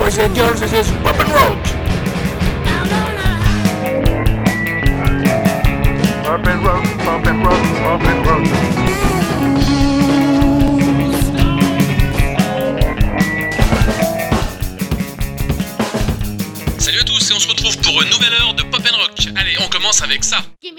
boys and girls, this is Pop and Roach. Pop and Roach, Pop and Roach, Pop and Roach. Salut à tous et on se retrouve pour une nouvelle heure de Pop and Rock. Allez, on commence avec ça. Gimme.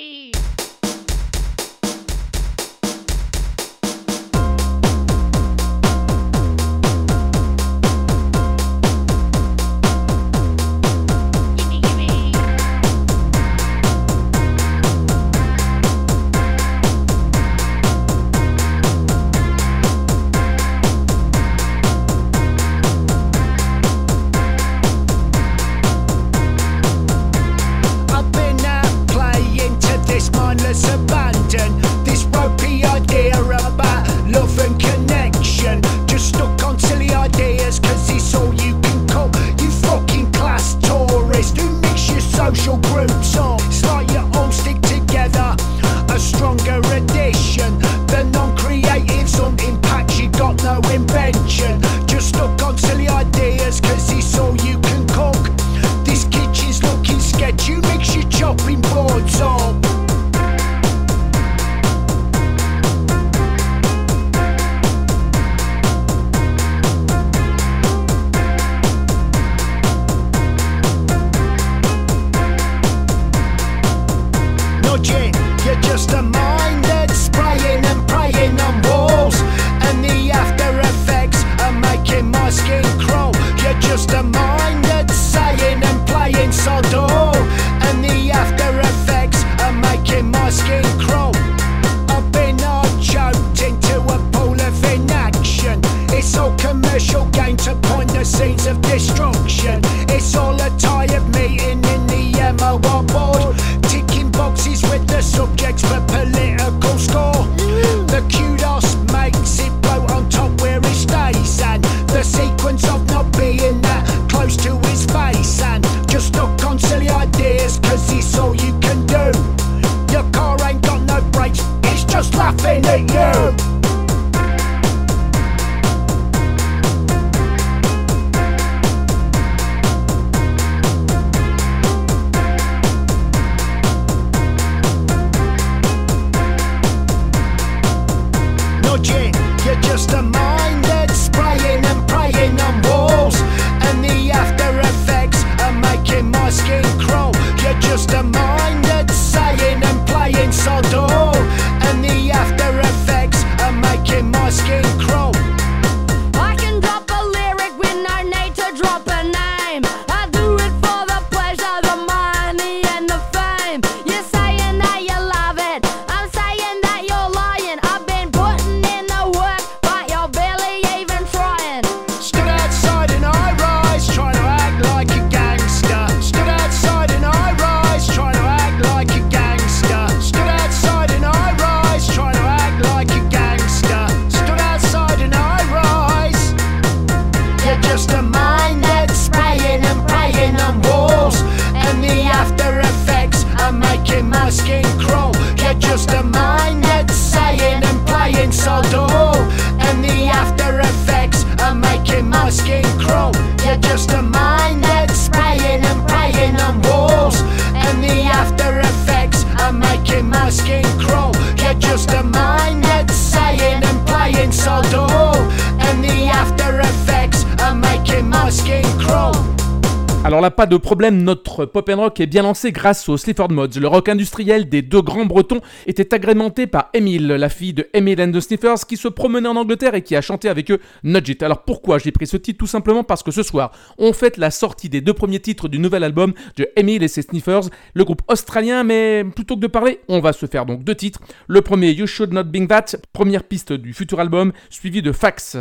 Alors là, pas de problème, notre Pop and Rock est bien lancé grâce aux Sleaford Mods. Le rock industriel des deux grands bretons était agrémenté par Emile, la fille de Emile and the Sniffers, qui se promenait en Angleterre et qui a chanté avec eux Nudge It. Alors pourquoi j'ai pris ce titre? Tout simplement parce que ce soir, on fête la sortie des deux premiers titres du nouvel album de Emile et ses Sniffers, le groupe australien, mais plutôt que de parler, on va se faire donc deux titres. Le premier, You Should Not Bing That, première piste du futur album, suivi de Fax.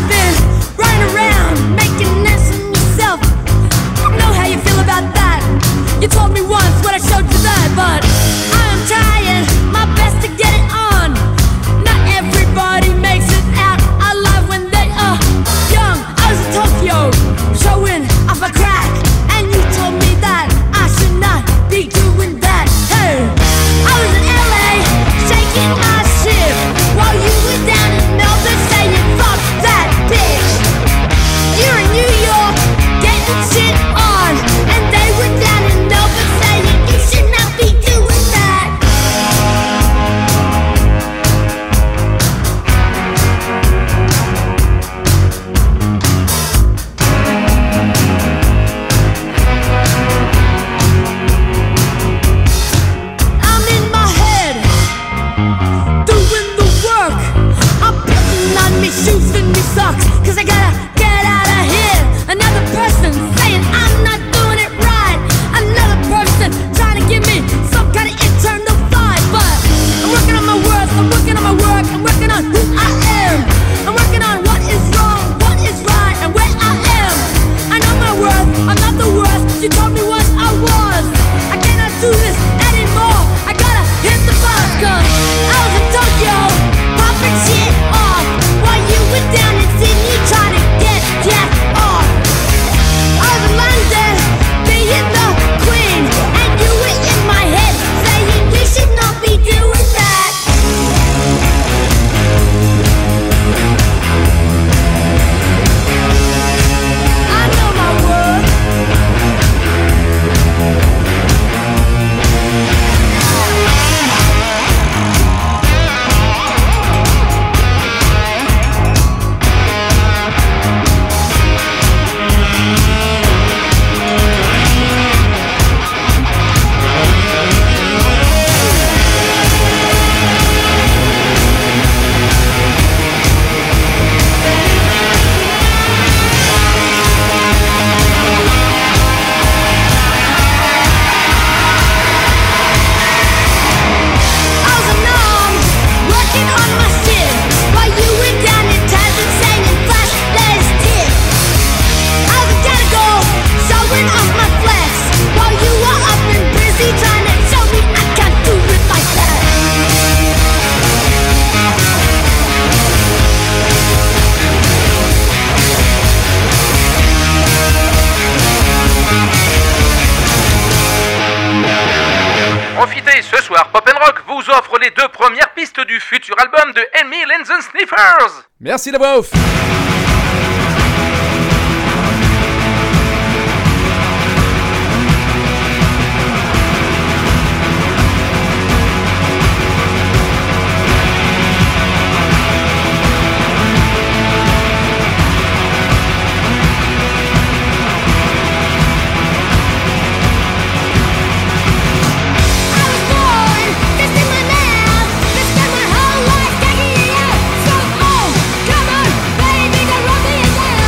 Cause I've been running around making nice of yourself. I know how you feel about that. showing off a crack, and you told me that I should not be doing that. Hey, I was in LA shaking my shit while you were down in Melbourne saying fuck that bitch. You're in New York getting shit on, and they were down in Melbourne saying you should not be doing that. I'm in my head doing the work. I'm putting on me shoes and me socks, 'cause I gotta get out of here. Another person saying I'm not doing it right. Another person trying to give me some kind of internal vibe. But I'm working on my worth, I'm working on my work, I'm working on who I am. I'm working on what is wrong, what is right, and where I am. I know my worth, I'm not the worst you told me once I was. I cannot do this anymore, I gotta hit the bus, 'cause I was in Tokyo popping shit off while you were down in Sydney trying to get jacked off. I was in London being the queen, and you were in my head saying you should not be doing that. I know my worth. I was a gnome working on my shit while you were down in Tasman singing flash there's tits. I was a Gadigal showing off my flex while you were up and busy trying to show me I can't do it like that. Profitez, ce soir, Pop & Rock vous offre les 2 premières pistes du futur album de Emil and the Sniffers. Merci la voix off. I was born, fist in my mouth, spent my whole life taking it out. So, oh, come on, baby, go rub me down.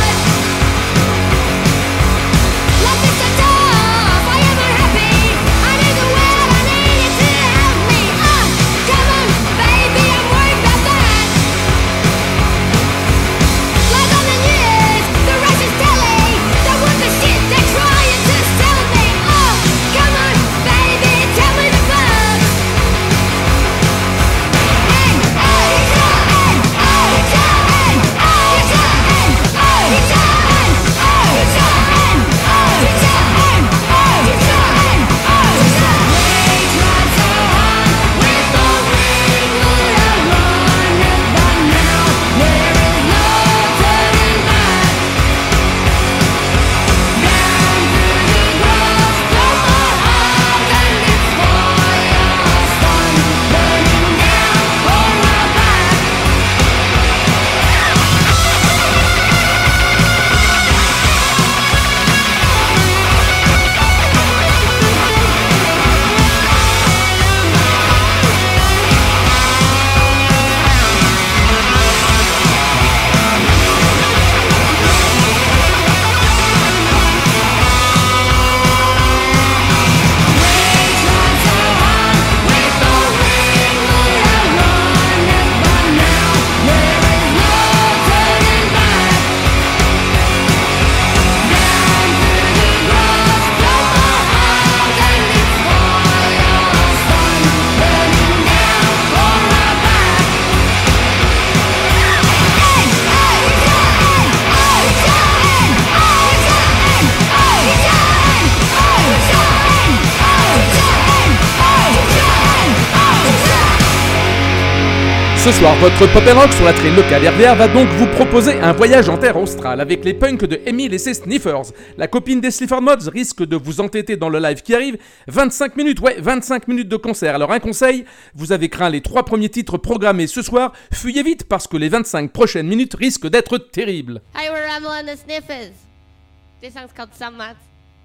Ce soir, votre Pop & Rock sur la traîne locale RVR va donc vous proposer un voyage en terre australe avec les punks de Emile et ses Sniffers. La copine des Sleaford Mods risque de vous entêter dans le live qui arrive. 25 minutes de concert. Alors un conseil, vous avez craint les 3 premiers titres programmés ce soir, fuyez vite parce que les 25 prochaines minutes risquent d'être terribles. Hey, we're Rebel and the Sniffers. This song's called Some Mats.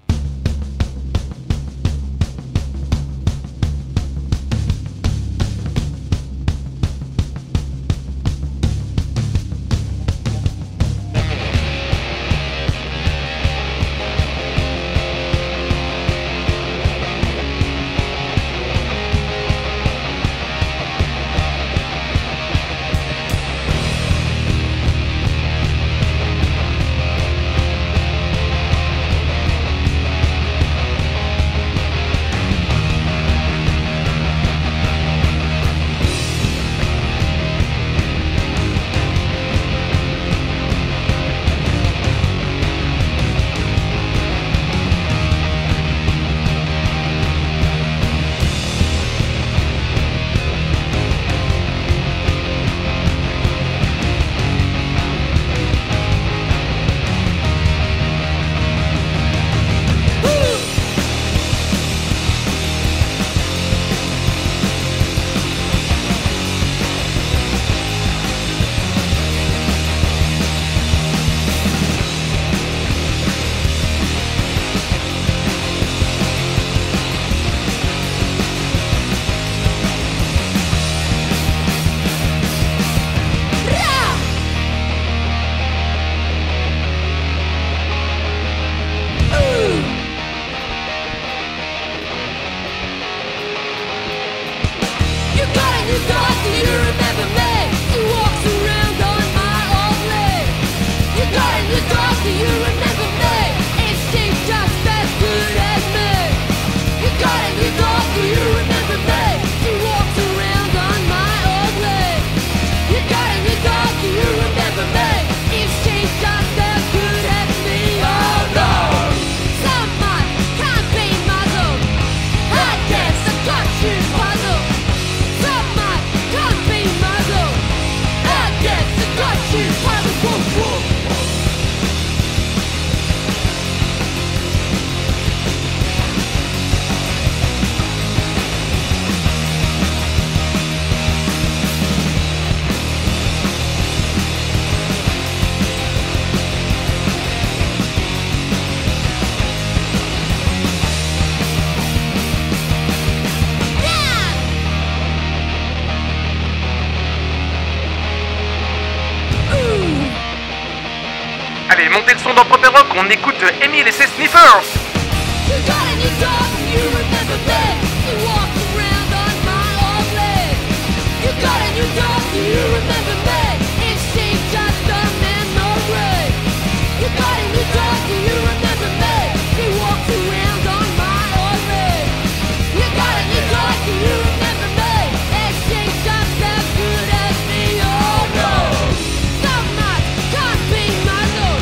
Allez, montez le son dans Pop & Rock, on écoute Emile et ses Sniffers. You got a new dog, you remember me. You walked around on my old leg. You got a new dog, you remember me. It seemed just a memory. You got a new dog, you remember me. You walked around on my old leg. You got a new dog, you remember me. It seemed just as good as me. Oh no, some nights can't be muzzled.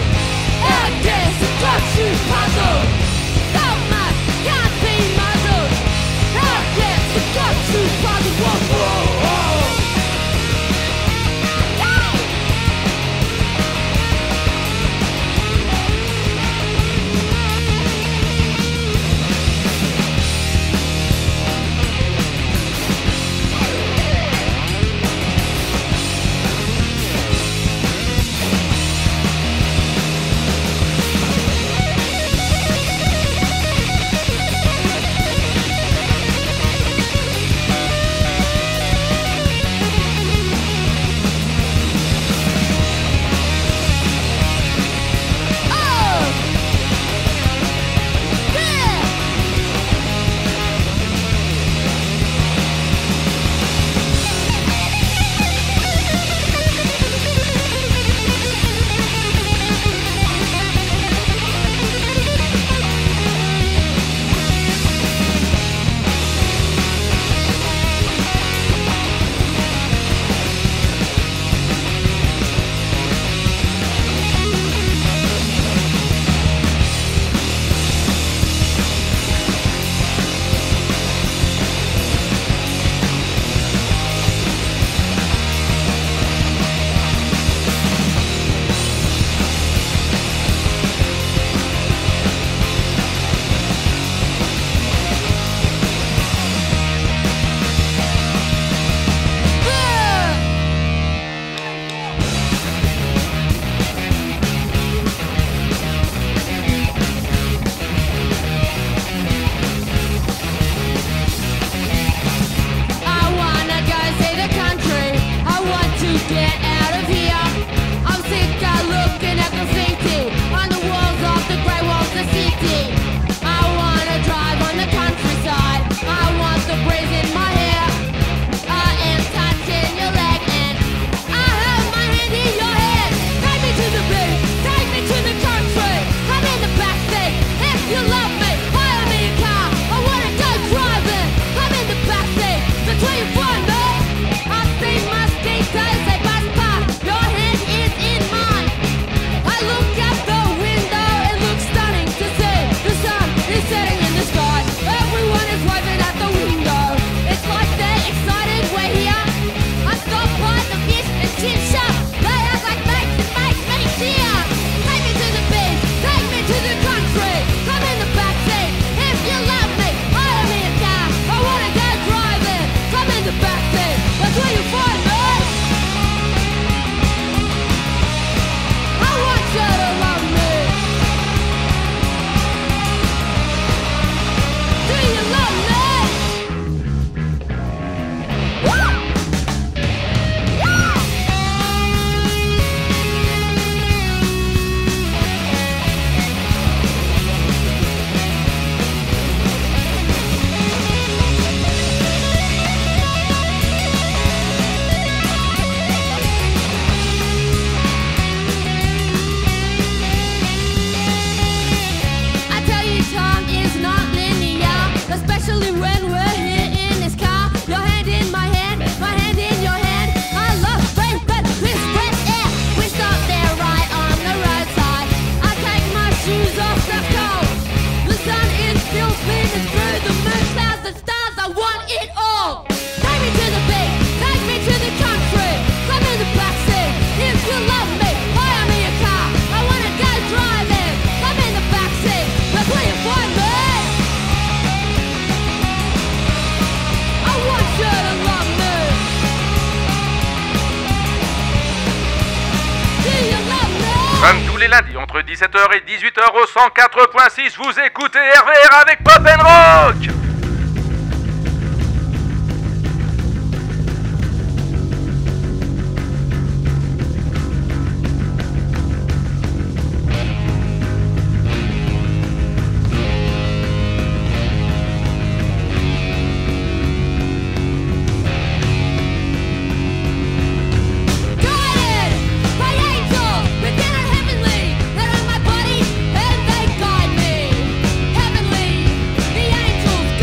I guess it got you puzzled. Some nights can't be muzzled. I guess it got you puzzled. Whoa, whoa, whoa. les lundis entre 17h et 18h au 104.6. Vous écoutez RVR avec Pop and Rock. Heavenly, the angels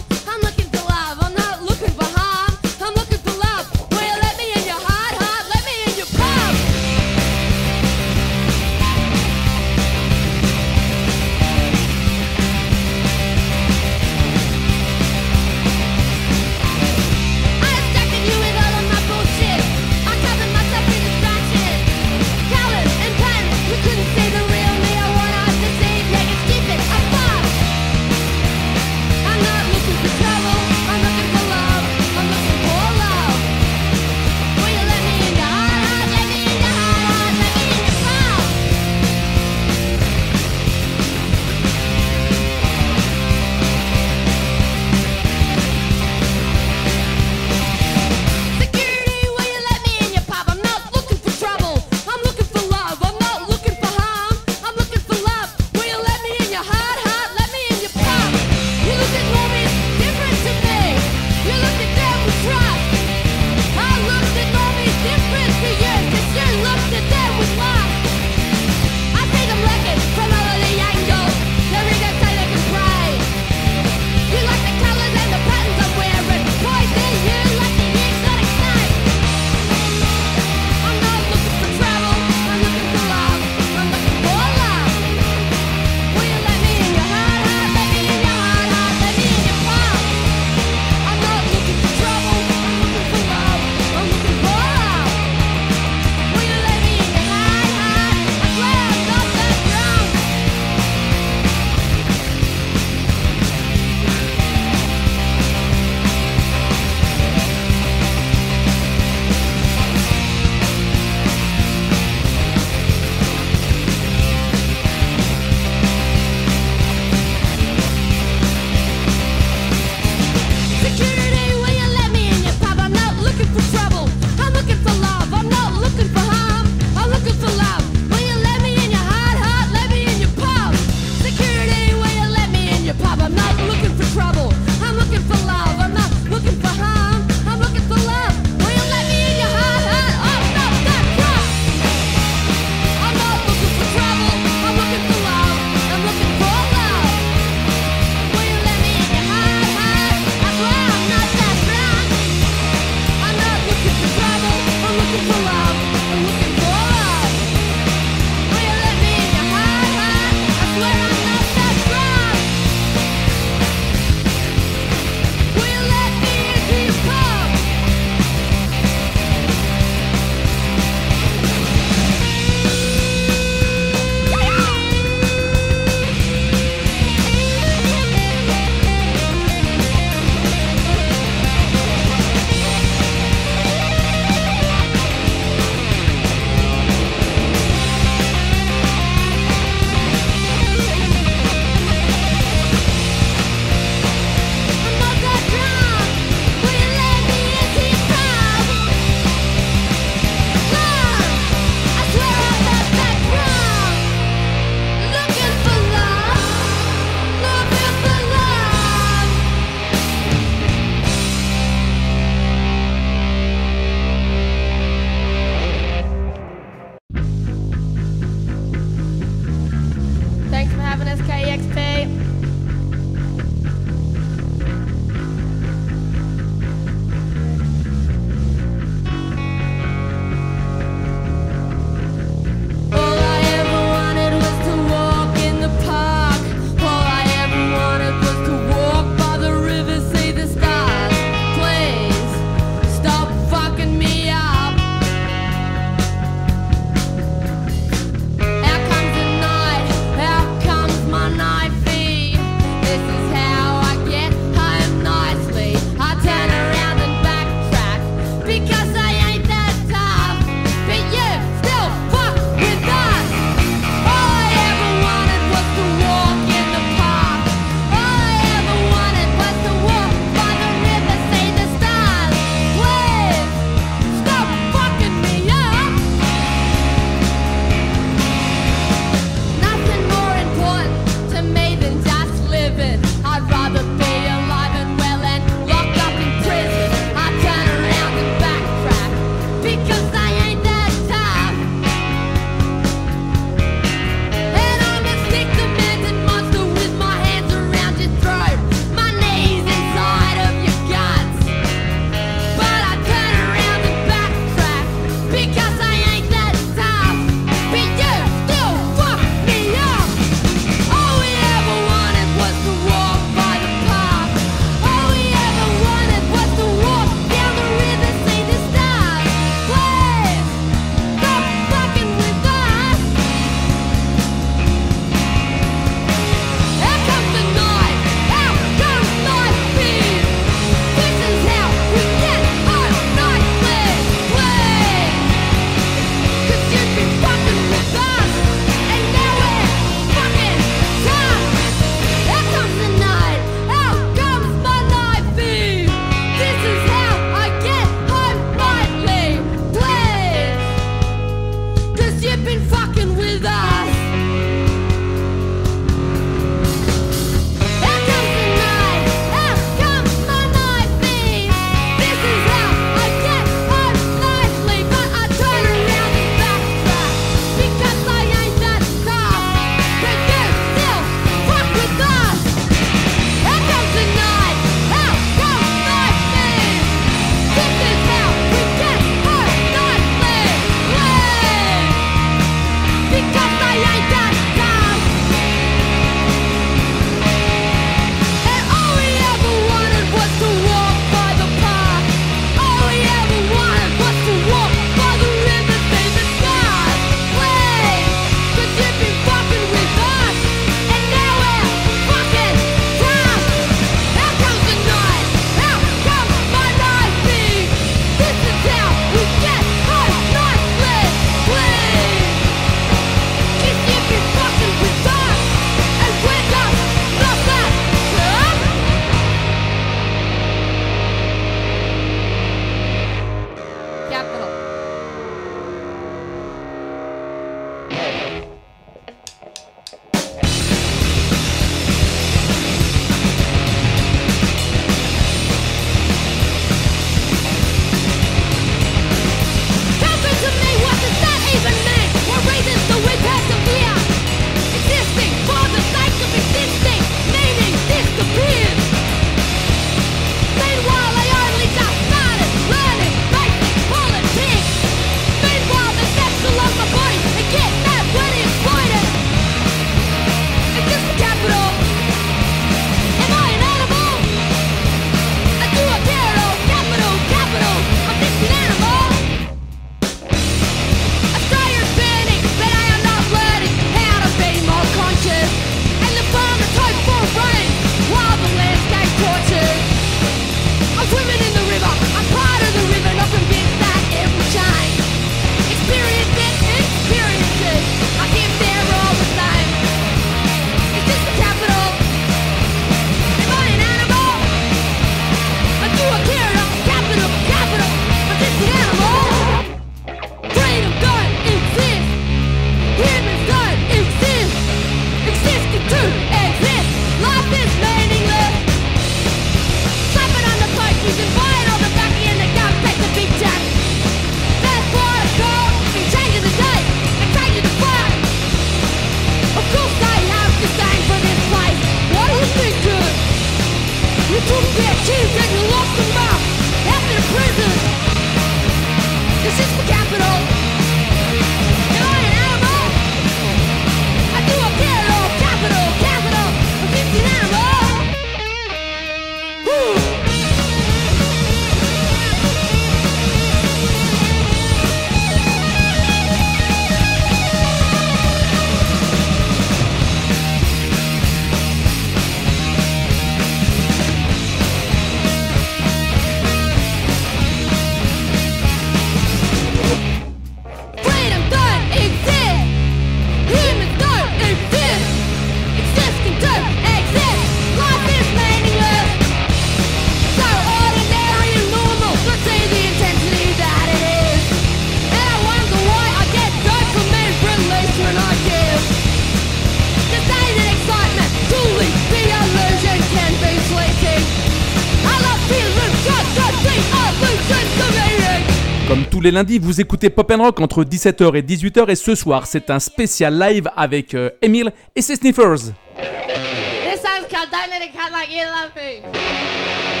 tous les lundis, vous écoutez Pop & Rock entre 17h et 18h et ce soir, c'est un spécial live avec Emile et ses Sniffers. This song's called Don't Let It Cut Like You Love Me.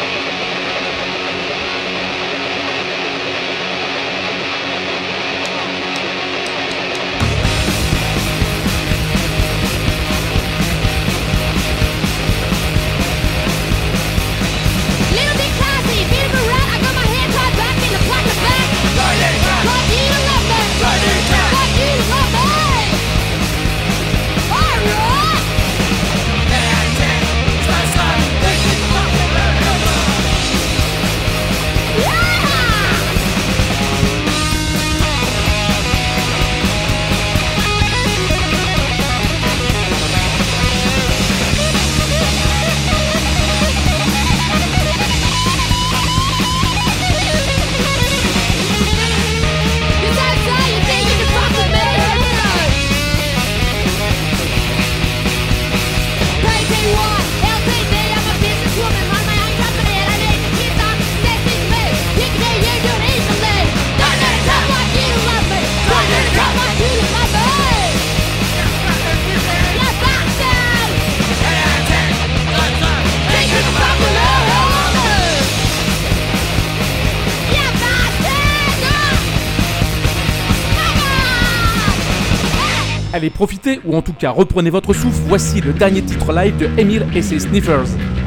Little bit classy, bit of a rat. I got my hair tied back in the plaque of back. Don't let it cut. Like you to love me. Don't let it cut. Like you to love me. Alright. Allez, profitez, ou en tout cas reprenez votre souffle, voici le dernier titre live de Emile et ses Sniffers.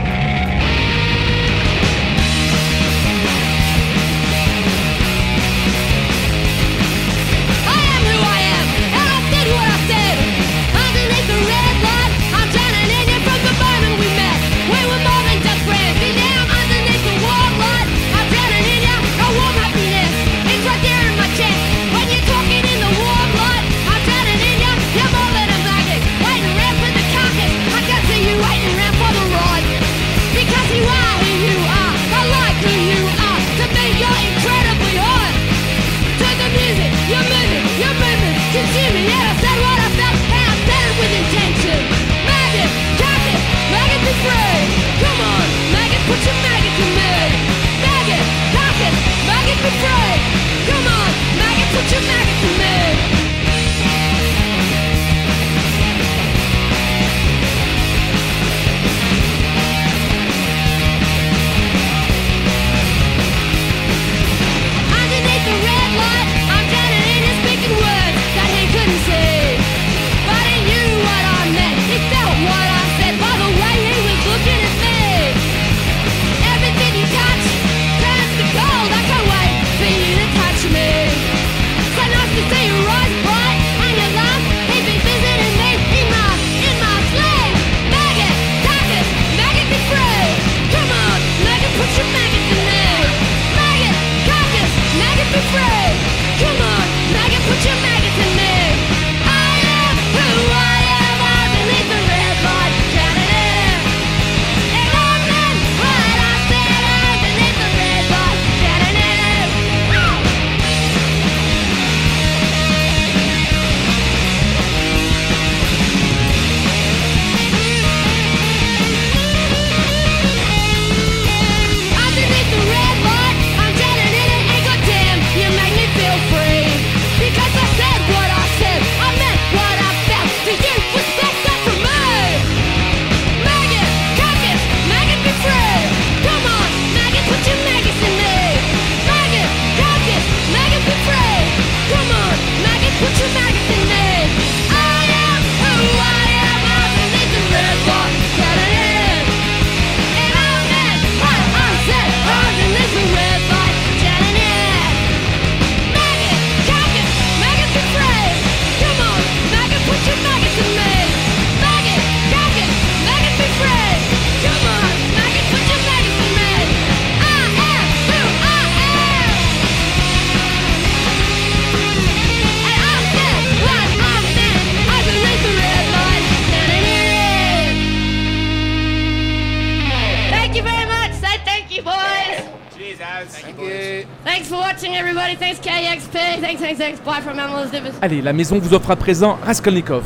Thanks for watching, everybody. Thanks, KXP. Thanks. Bye from Animals Divis. Allez, la maison vous offre à présent Raskolnikov.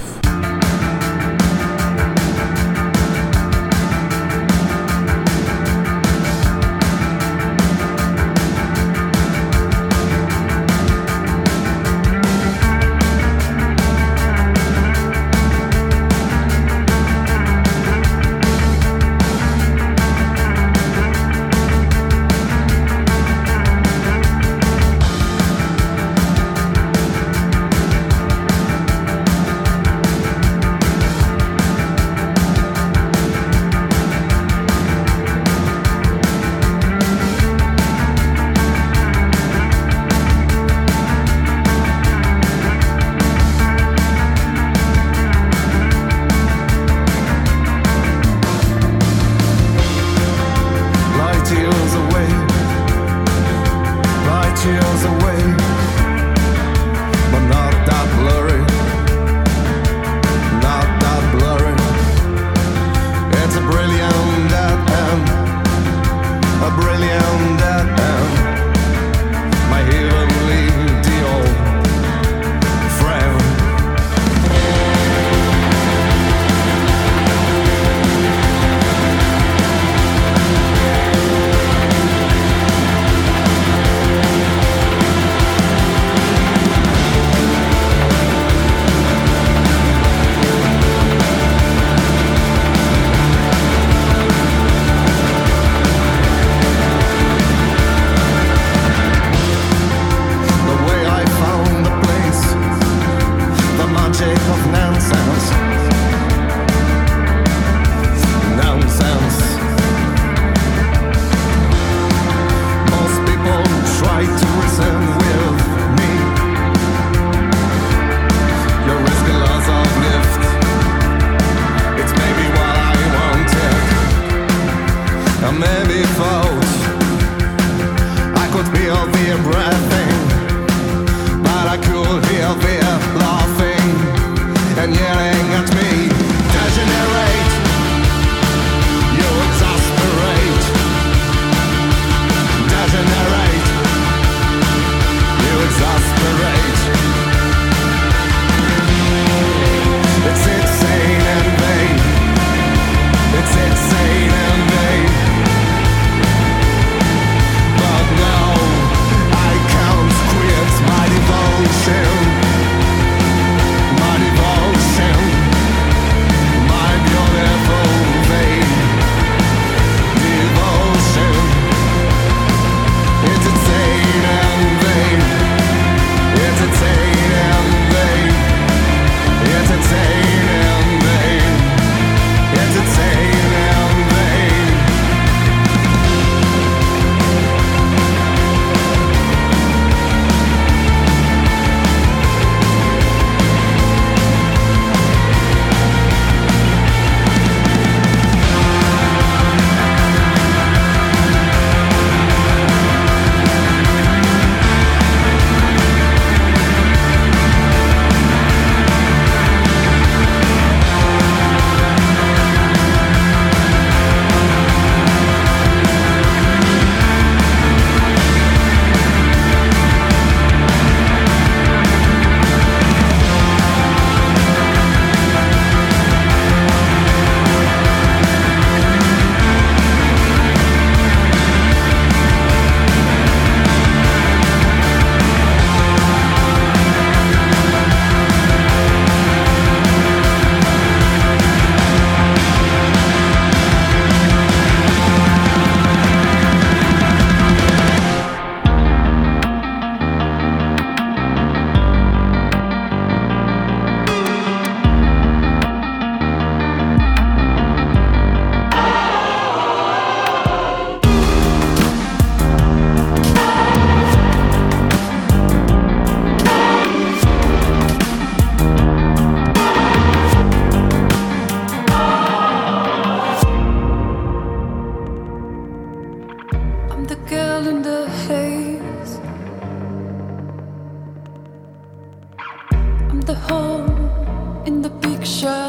the hole in the picture.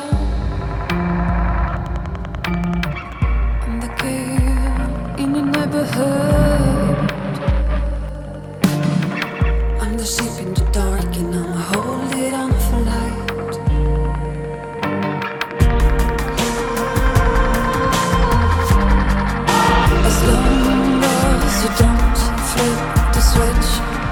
I'm the girl in your neighborhood. I'm the sheep in the dark and I'ma hold it on for light. As long as you don't flip the switch,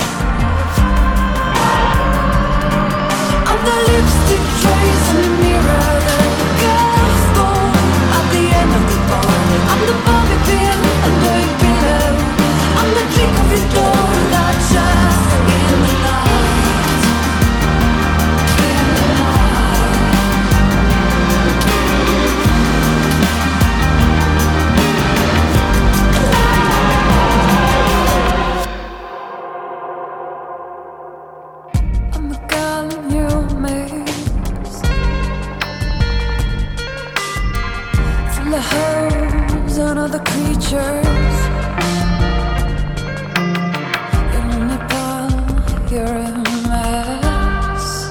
I'm the lipstick trace in the mirror, the girl's born at the end of the bar. I'm the bobby pin under your pillow. I'm the trick of your door that just in the night. In the night. I'm a girl in your maze, full of holes and other creatures. In Nepal, you're a mess.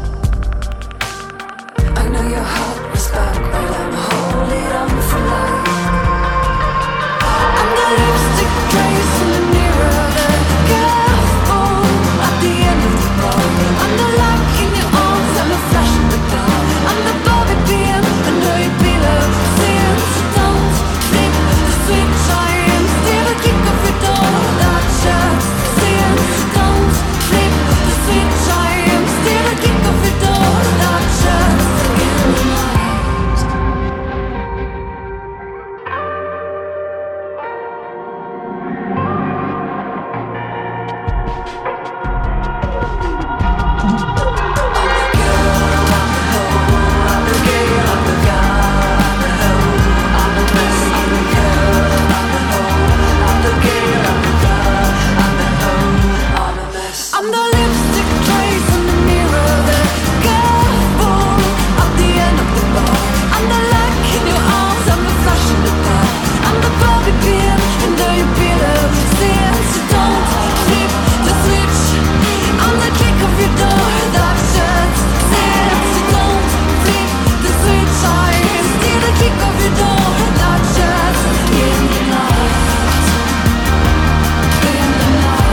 I know your heart was back, but I'm holding on for life. I'm the lipstick trace in the mirror, the girl born at the end of the bar. I'm the lock in your arms, I'm a flash in the car. I'm the bobby pin under your pillow. Since you don't flip the switch, I am still a kick of your door that shuts. Since you don't flip the switch, I am still a kick of your door that shuts. In the night. I'm the lipstick trace in the mirror, the girl born at the end of the bar. I'm the lock in your arms, I'm the flash in the car. I'm the bobby pin under your pillow. Since you don't flip the switch, I'm the kick of your door that shuts. Since you don't flip the switch, I am still the kick of your door that shuts. In the night, in the night.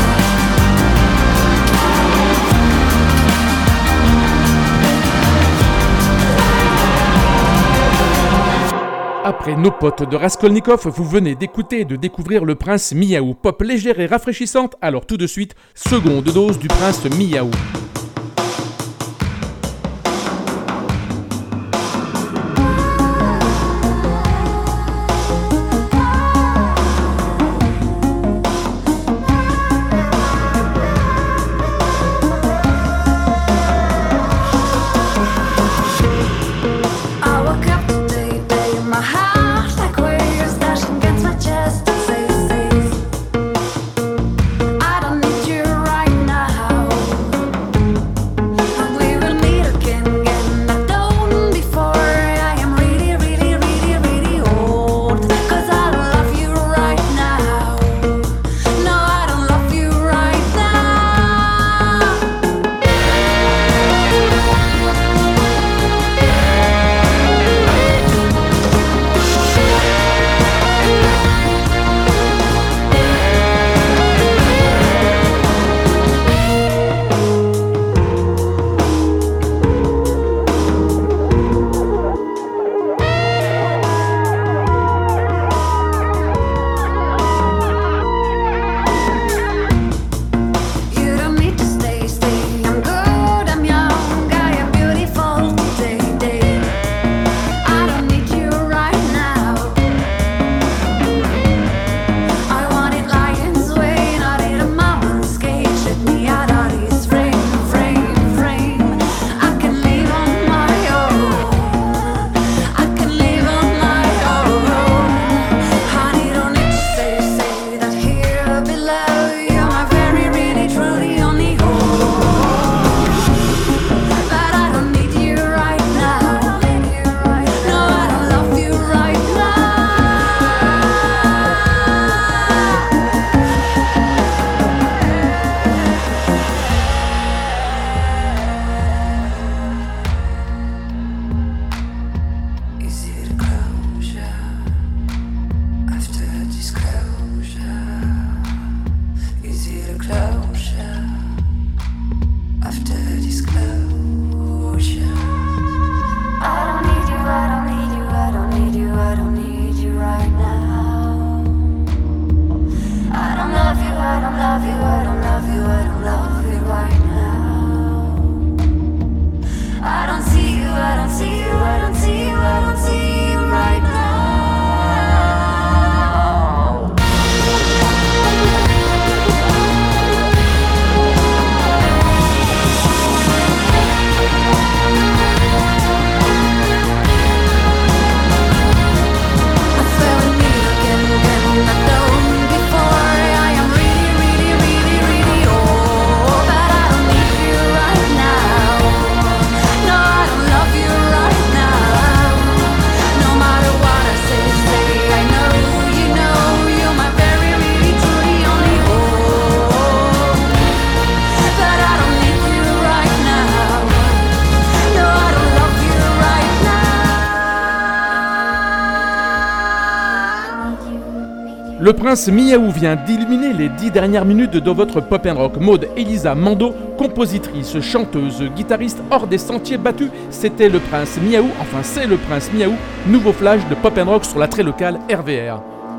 Après nos potes de Raskolnikov, vous venez d'écouter et de découvrir le prince Miaou. Pop légère et rafraîchissante, alors tout de suite, seconde dose du prince Miaou. I woke up today, day in my heart, like waves dashing against my chest. Says, I don't need you right now. Le prince Miaou vient d'illuminer les 10 dernières minutes de votre pop and rock. Maud Elisa Mando, compositrice, chanteuse, guitariste hors des sentiers battus, c'était le prince Miaou, enfin c'est le prince Miaou, nouveau flash de pop and rock sur la très locale RVR.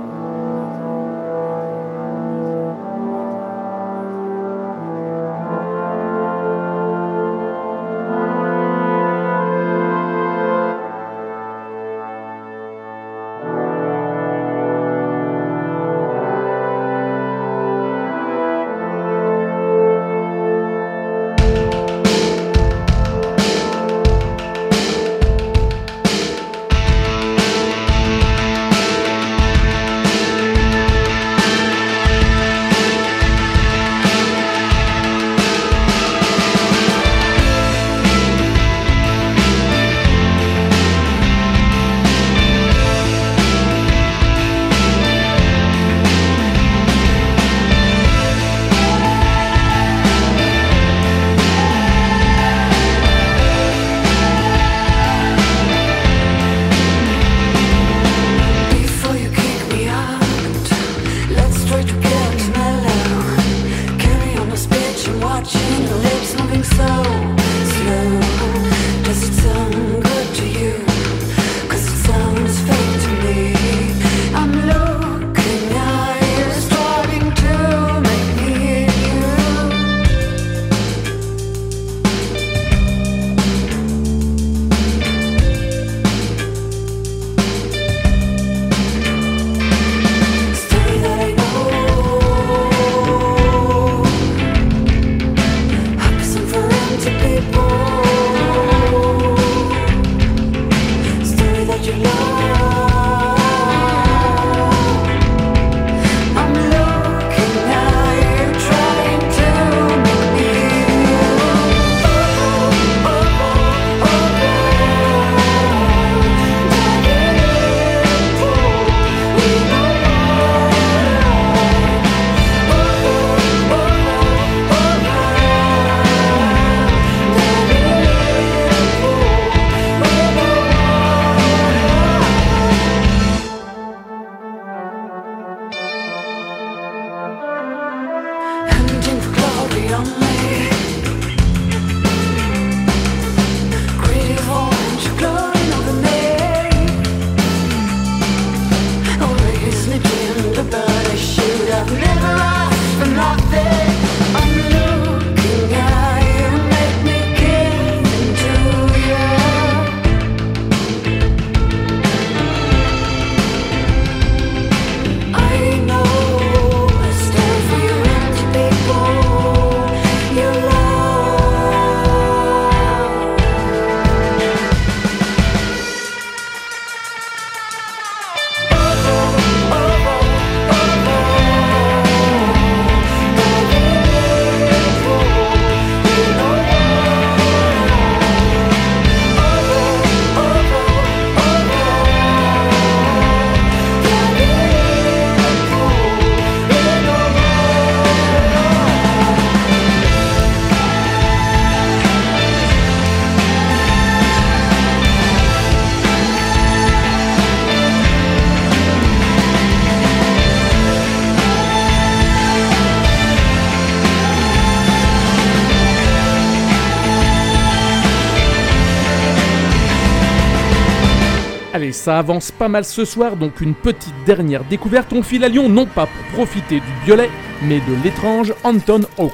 Allez, ça avance pas mal ce soir, donc une petite dernière découverte. On file à Lyon, non pas pour profiter du violet, mais de l'étrange Anton Hawk.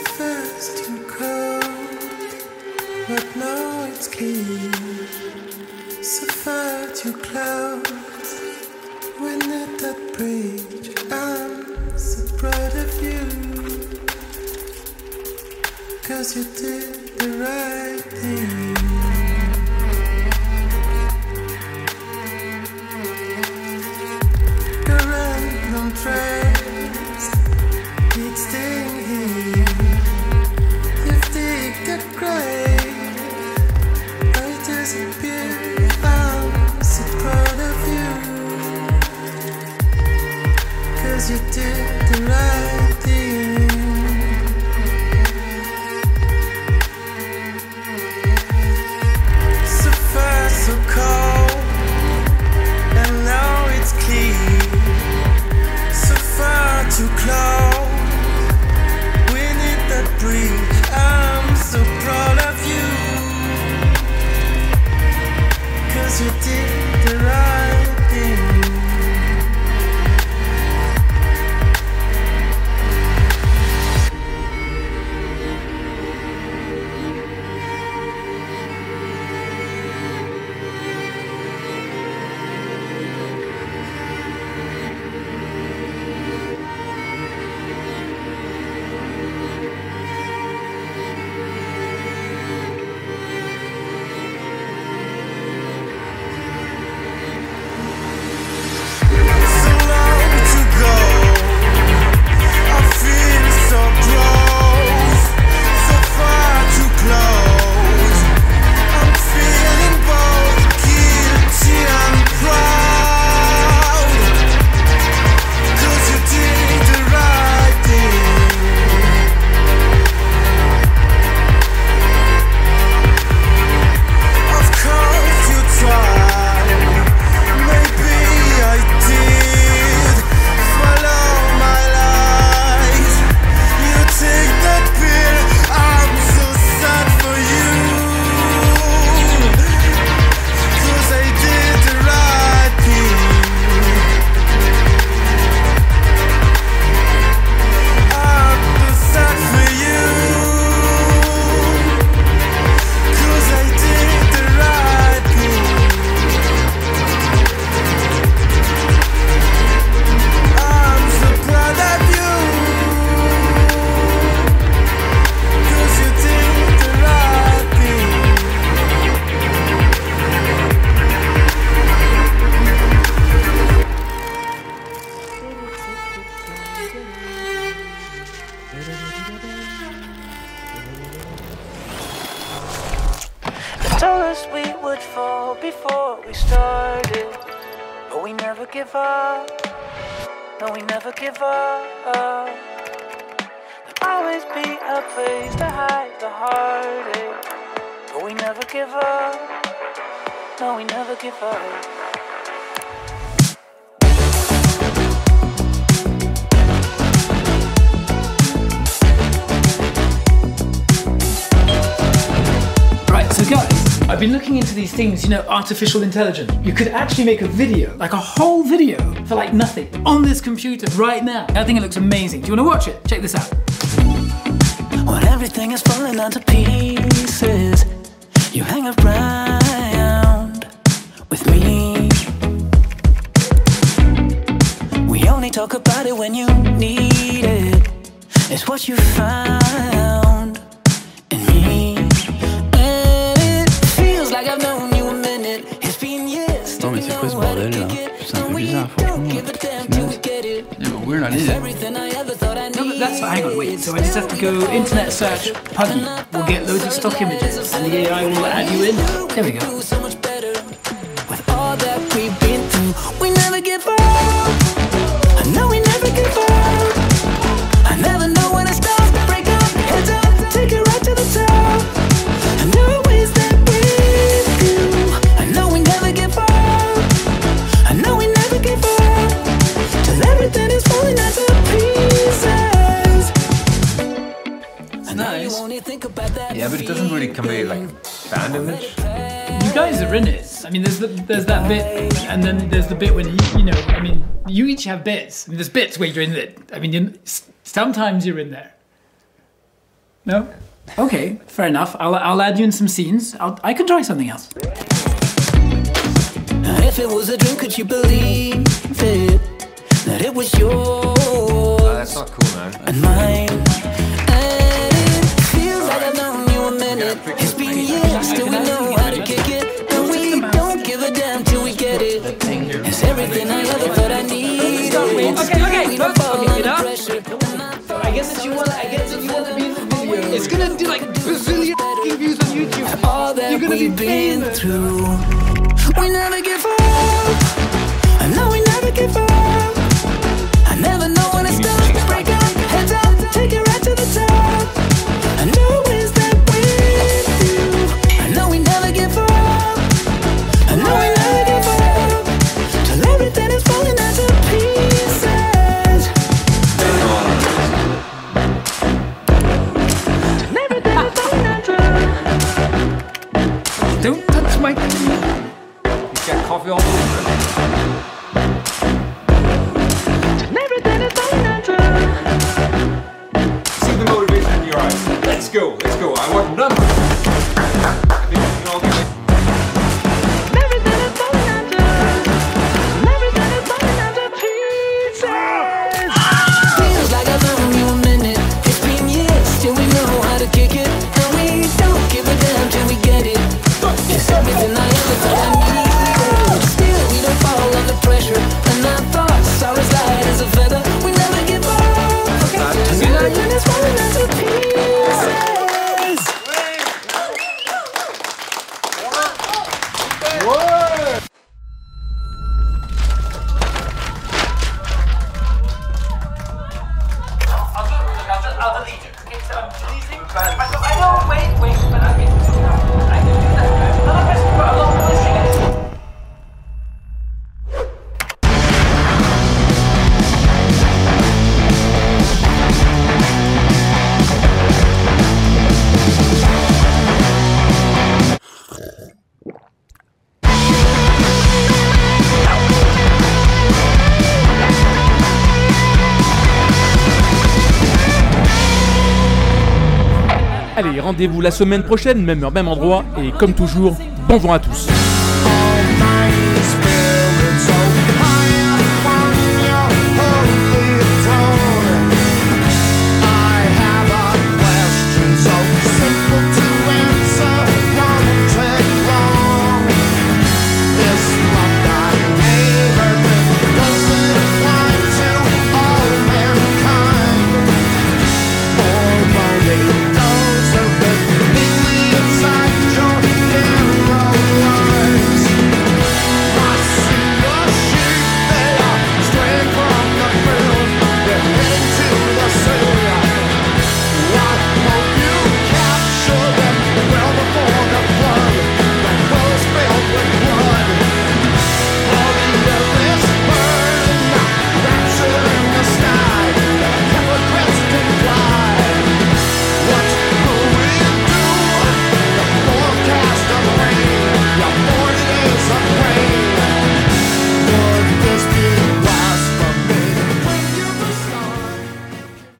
First you called, but now it's clean. So far too close, when at that bridge, I'm so proud of you. 'Cause you did the right thing. The random trace, it's staying here. You've digged the grave, I disappear. I'm so proud of you. 'Cause you did the right thing. before we started, but we never give up. No, we never give up. There'll always be a place to hide the heartache, but we never give up. No, we never give up. Right, so guys, I've been looking into these things, you know, artificial intelligence. You could actually make a video, like a whole video, for like nothing, on this computer right now. I think it looks amazing. Do you want to watch it? Check this out. When everything is falling down to pieces, you hang around with me. We only talk about it when you need it. It's what you found in me. And it feels like I've known you a minute. It's been years. Non mais c'est quoi ce bordel là? C'est un peu bizarre franchement. Yeah, we're not in it. No, but that's hang on, wait. So I just have to go internet search Puggy. We'll get loads of stock images, and the AI will add you in. There we go. With all that we've been through, we never give up. I know we never give up. I never know when to stop. Break up, heads up, take it right to the top. And always there with you. I know we never give up. I know we never give up. Till everything is falling into pieces. It's nice. Yeah, but it doesn't really convey like band image. You guys are in it. I mean, there's that bit, and then there's the bit when you know. I mean, you each have bits. I mean, there's bits where you're in it. I mean, sometimes you're in there. No? Okay, fair enough. I'll add you in some scenes. I can try something else. If it was a dream, could you believe it? That it was yours. That's not cool, man. And mine. And it feels like I've known you a minute. It's been years, still we know how to kick it. And we don't give a damn till we get it. It's everything I ever thought I needed. Okay, We don't fall get under up. pressure. I guess that you want to be in the video. It's gonna do like bazillion fucking views on YouTube. All that You're gonna be we've been famous. through, we never give up. I know we never give up. I never know when to stop. Break up, heads up, take it right to the top. I know it's that with you. I know we never give up. I know we never give up. Till everything is falling into pieces. Till everything is falling into. Don't touch my. He's got coffee all over him. Everything is falling into. See the motivation in your eyes. Let's go. I want numbers. I think we can all do it. Everything is falling into. Everything is falling into pieces. Feels like I've known you a minute. It's been years, still we know how to kick it. And we don't give a damn till we get it. It's everything I ever thought I needed. Still we don't fall under pressure. And our thoughts are as light as a feather. We never give up. Everything is falling into pieces. I'll delete it. Okay, so I'm deleting. I know, wait, but I can do that. Another person, but I'm not listening it. Allez, rendez-vous la semaine prochaine, même heure, même endroit, et comme toujours, bon vent à tous.